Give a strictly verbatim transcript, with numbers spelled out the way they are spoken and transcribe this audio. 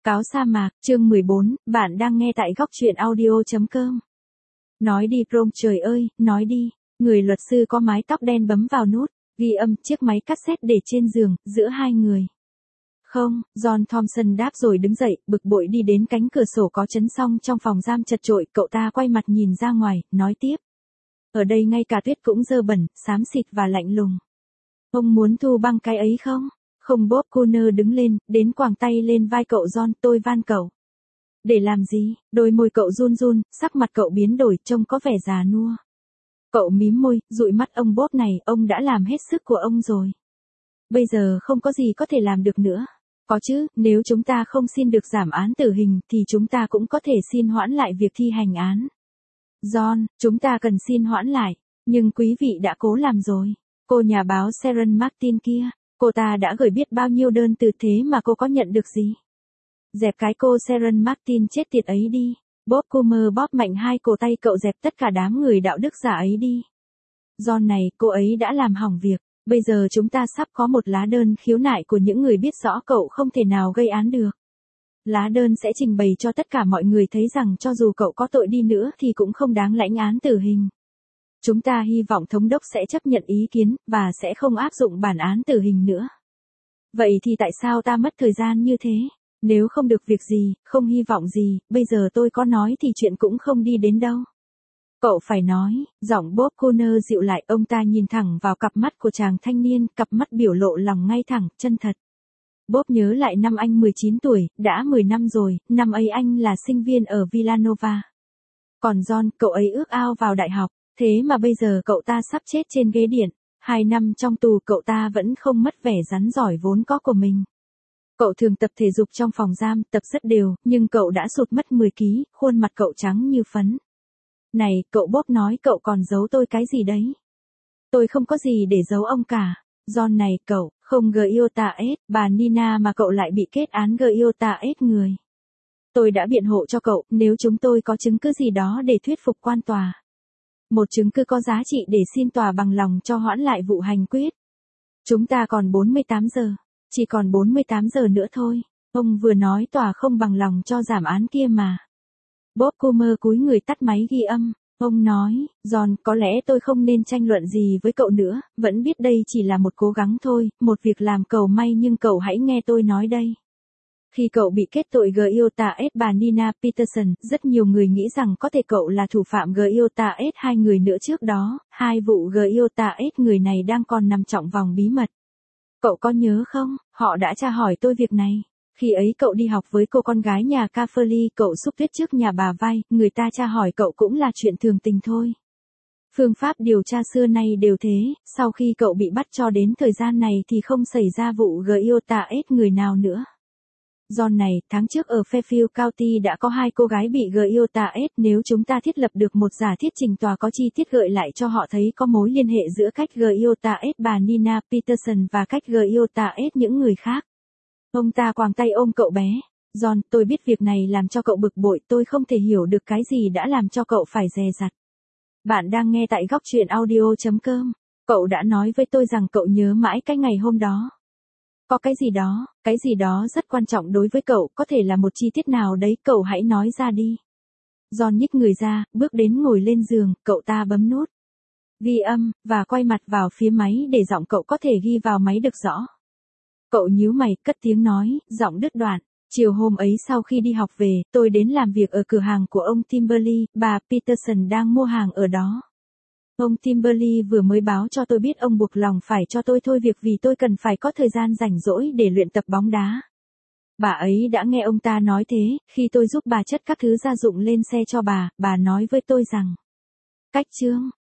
Cáo sa mạc, chương mười bốn, bạn đang nghe tại góc truyện audio chấm com. Nói đi Prom, trời ơi, nói đi. Người luật sư có mái tóc đen bấm vào nút, ghi âm chiếc máy cassette để trên giường, giữa hai người. Không, John Thompson đáp rồi đứng dậy, bực bội đi đến cánh cửa sổ có chấn song trong phòng giam chật chội, cậu ta quay mặt nhìn ra ngoài, nói tiếp. Ở đây ngay cả tuyết cũng dơ bẩn, xám xịt và lạnh lùng. Ông muốn thu băng cái ấy không? Không, Bob Cooner đứng lên, đến quàng tay lên vai cậu John, tôi van cậu. Để làm gì? Đôi môi cậu run run, sắc mặt cậu biến đổi, trông có vẻ già nua. Cậu mím môi, dụi mắt ông Bob này, ông đã làm hết sức của ông rồi. Bây giờ không có gì có thể làm được nữa. Có chứ, nếu chúng ta không xin được giảm án tử hình thì chúng ta cũng có thể xin hoãn lại việc thi hành án. John, chúng ta cần xin hoãn lại, nhưng quý vị đã cố làm rồi. Cô nhà báo Sharon Martin kia, cô ta đã gửi biết bao nhiêu đơn từ thế mà cô có nhận được gì? Dẹp cái cô Sharon Martin chết tiệt ấy đi. Bob Coomer bóp mạnh hai cổ tay cậu, dẹp tất cả đám người đạo đức giả ấy đi. John này, cô ấy đã làm hỏng việc. Bây giờ chúng ta sắp có một lá đơn khiếu nại của những người biết rõ cậu không thể nào gây án được. Lá đơn sẽ trình bày cho tất cả mọi người thấy rằng cho dù cậu có tội đi nữa thì cũng không đáng lãnh án tử hình. Chúng ta hy vọng thống đốc sẽ chấp nhận ý kiến, và sẽ không áp dụng bản án tử hình nữa. Vậy thì tại sao ta mất thời gian như thế? Nếu không được việc gì, không hy vọng gì, bây giờ tôi có nói thì chuyện cũng không đi đến đâu. Cậu phải nói, giọng Bob Cooner dịu lại, ông ta nhìn thẳng vào cặp mắt của chàng thanh niên, cặp mắt biểu lộ lòng ngay thẳng, chân thật. Bob nhớ lại năm anh mười chín tuổi, đã mười năm rồi, năm ấy anh là sinh viên ở Villanova. Còn John, cậu ấy ước ao vào đại học. Thế mà bây giờ cậu ta sắp chết trên ghế điện, hai năm trong tù cậu ta vẫn không mất vẻ rắn giỏi vốn có của mình. Cậu thường tập thể dục trong phòng giam, tập rất đều, nhưng cậu đã sụt mất mười ký, khuôn mặt cậu trắng như phấn. Này, cậu Bob nói cậu còn giấu tôi cái gì đấy? Tôi không có gì để giấu ông cả. John này, cậu, không Giota S, bà Nina mà cậu lại bị kết án Giota S người. Tôi đã biện hộ cho cậu, nếu chúng tôi có chứng cứ gì đó để thuyết phục quan tòa. Một chứng cứ có giá trị để xin tòa bằng lòng cho hoãn lại vụ hành quyết. Chúng ta còn bốn mươi tám giờ. Chỉ còn bốn mươi tám giờ nữa thôi. Ông vừa nói tòa không bằng lòng cho giảm án kia mà. Bob Coomer cúi người tắt máy ghi âm. Ông nói, John, có lẽ tôi không nên tranh luận gì với cậu nữa, vẫn biết đây chỉ là một cố gắng thôi, một việc làm cầu may, nhưng cậu hãy nghe tôi nói đây. Khi cậu bị kết tội Giota S, bà Nina Peterson, rất nhiều người nghĩ rằng có thể cậu là thủ phạm Giota S. Hai người nữa trước đó, hai vụ Giota S người này đang còn nằm trong vòng bí mật. Cậu có nhớ không, họ đã tra hỏi tôi việc này. Khi ấy cậu đi học với cô con gái nhà Cafferly, cậu xúc tuyết trước nhà bà Vai, người ta tra hỏi cậu cũng là chuyện thường tình thôi. Phương pháp điều tra xưa nay đều thế, sau khi cậu bị bắt cho đến thời gian này thì không xảy ra vụ Giota S người nào nữa. John này, tháng trước ở Fairfield County đã có hai cô gái bị Giota S, nếu chúng ta thiết lập được một giả thiết trình tòa có chi tiết gợi lại cho họ thấy có mối liên hệ giữa cách Giota S bà Nina Peterson và cách Giota S những người khác. Ông ta quàng tay ôm cậu bé. John, tôi biết việc này làm cho cậu bực bội, tôi không thể hiểu được cái gì đã làm cho cậu phải dè dặt. Bạn đang nghe tại góc truyện audio chấm com. Cậu đã nói với tôi rằng cậu nhớ mãi cái ngày hôm đó. Có cái gì đó, cái gì đó rất quan trọng đối với cậu, có thể là một chi tiết nào đấy, cậu hãy nói ra đi. John nhích người ra, bước đến ngồi lên giường, cậu ta bấm nút ghi âm, và quay mặt vào phía máy để giọng cậu có thể ghi vào máy được rõ. Cậu nhíu mày, cất tiếng nói, giọng đứt đoạn. Chiều hôm ấy sau khi đi học về, tôi đến làm việc ở cửa hàng của ông Timberly, bà Peterson đang mua hàng ở đó. Ông Timberly vừa mới báo cho tôi biết ông buộc lòng phải cho tôi thôi việc vì tôi cần phải có thời gian rảnh rỗi để luyện tập bóng đá. Bà ấy đã nghe ông ta nói thế, khi tôi giúp bà chất các thứ gia dụng lên xe cho bà, bà nói với tôi rằng. Cách chương,